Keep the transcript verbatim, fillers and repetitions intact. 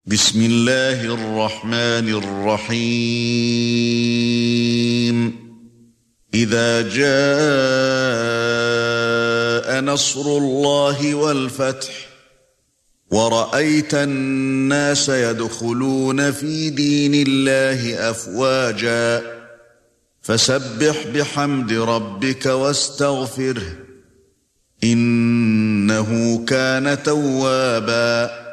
بسم الله الرحمن الرحيم إذا جاء نصر الله والفتح ورأيت الناس يدخلون في دين الله أفواجا فسبح بحمد ربك واستغفره إنه كان توابا